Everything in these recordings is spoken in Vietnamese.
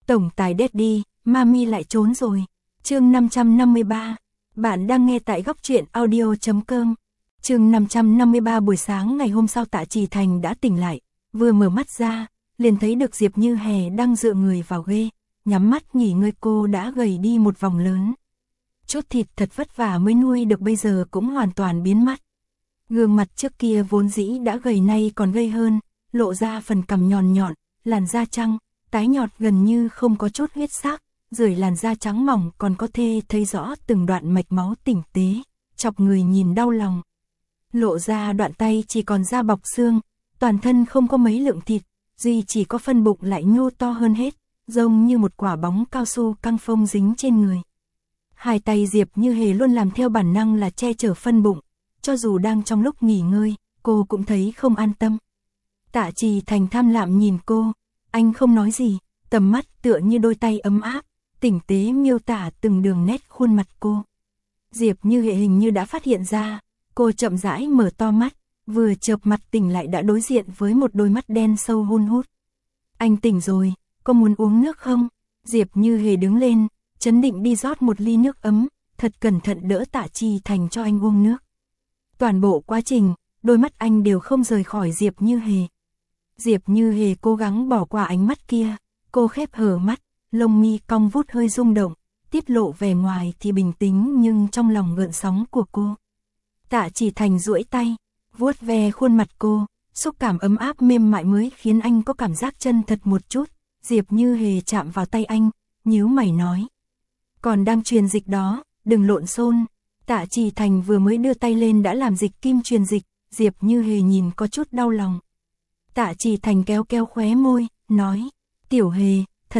Tổng tài Daddy, Mami lại trốn rồi. Chương 553. Bạn đang nghe tại góc truyện audio.com. Chương 553. Buổi sáng ngày hôm sau Tạ Trì Thành đã tỉnh lại, vừa mở mắt ra, liền thấy được Diệp Như Hè đang dựa người vào ghế, nhắm mắt nghỉ ngơi. Cô đã gầy đi một vòng lớn. Chút thịt thật vất vả mới nuôi được bây giờ cũng hoàn toàn biến mất. Gương mặt trước kia vốn dĩ đã gầy nay còn gầy hơn, lộ ra phần cằm nhọn nhọn, làn da trắng, tái nhọt gần như không có chút huyết sắc, dưới làn da trắng mỏng còn có thể thấy rõ từng đoạn mạch máu tinh tế, chọc người nhìn đau lòng. Lộ ra đoạn tay chỉ còn da bọc xương, toàn thân không có mấy lượng thịt, duy chỉ có phân bụng lại nhô to hơn hết, giống như một quả bóng cao su căng phông dính trên người. Hai tay Diệp Như Hề luôn làm theo bản năng là che chở phân bụng, cho dù đang trong lúc nghỉ ngơi, cô cũng thấy không an tâm. Tạ Trì Thành tham lạm nhìn cô, anh không nói gì, tầm mắt tựa như đôi tay ấm áp, tinh tế miêu tả từng đường nét khuôn mặt cô. Diệp Như Hề hình như đã phát hiện ra, cô chậm rãi mở to mắt, vừa chợp mặt tỉnh lại đã đối diện với một đôi mắt đen sâu hun hút. Anh tỉnh rồi, có muốn uống nước không? Diệp Như Hề đứng lên, trấn định đi rót một ly nước ấm, thật cẩn thận đỡ Tạ Trì Thành cho anh uống nước. Toàn bộ quá trình, đôi mắt anh đều không rời khỏi Diệp Như Hề. Diệp Như Hề cố gắng bỏ qua ánh mắt kia, cô khép hờ mắt, lông mi cong vút hơi rung động, tiết lộ vẻ ngoài thì bình tĩnh nhưng trong lòng gợn sóng của cô. Tạ Trì Thành duỗi tay, vuốt ve khuôn mặt cô, xúc cảm ấm áp mềm mại mới khiến anh có cảm giác chân thật một chút. Diệp Như Hề chạm vào tay anh, nhíu mày nói: còn đang truyền dịch đó, đừng lộn xộn. Tạ Trì Thành vừa mới đưa tay lên đã làm dịch kim truyền dịch, Diệp Như Hề nhìn có chút đau lòng. Tạ Trì Thành kéo kéo khóe môi, nói: Tiểu Hề, thật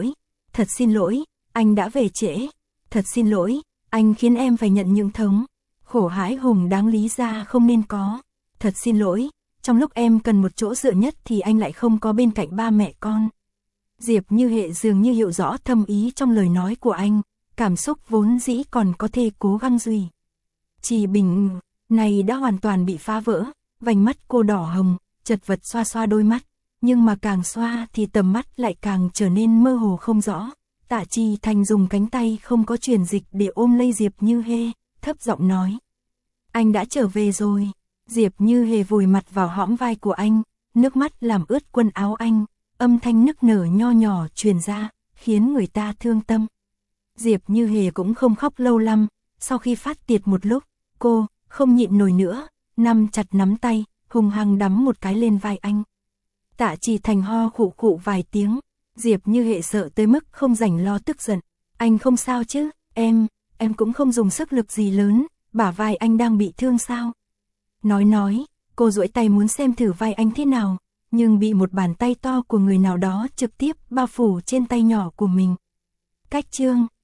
xin lỗi, anh đã về trễ, thật xin lỗi, anh khiến em phải nhận những thống khổ hãi hùng đáng lý ra không nên có, thật xin lỗi, trong lúc em cần một chỗ dựa nhất thì anh lại không có bên cạnh ba mẹ con. Diệp Như Hề dường như hiểu rõ thâm ý trong lời nói của anh, cảm xúc vốn dĩ còn có thể cố gắng duy trì bình này đã hoàn toàn bị phá vỡ, vành mắt cô đỏ hồng, chật vật xoa xoa đôi mắt, nhưng mà càng xoa thì tầm mắt lại càng trở nên mơ hồ không rõ. Tạ Trì Thành dùng cánh tay không có truyền dịch để ôm lấy Diệp Như Hề, thấp giọng nói: anh đã trở về rồi. Diệp Như Hề vùi mặt vào hõm vai của anh, nước mắt làm ướt quần áo anh, âm thanh nức nở nho nhỏ truyền ra, khiến người ta thương tâm. Diệp Như Hề cũng không khóc lâu lắm, sau khi phát tiết một lúc, cô không nhịn nổi nữa, nắm chặt nắm tay, hung hăng đấm một cái lên vai anh. Tạ Trì Thành ho khụ khụ vài tiếng, Diệp Như Hề sợ tới mức không rảnh lo tức giận. Anh không sao chứ? Em cũng không dùng sức lực gì lớn, bả vai anh đang bị thương sao? Nói, cô duỗi tay muốn xem thử vai anh thế nào, nhưng bị một bàn tay to của người nào đó trực tiếp bao phủ trên tay nhỏ của mình. Cách chương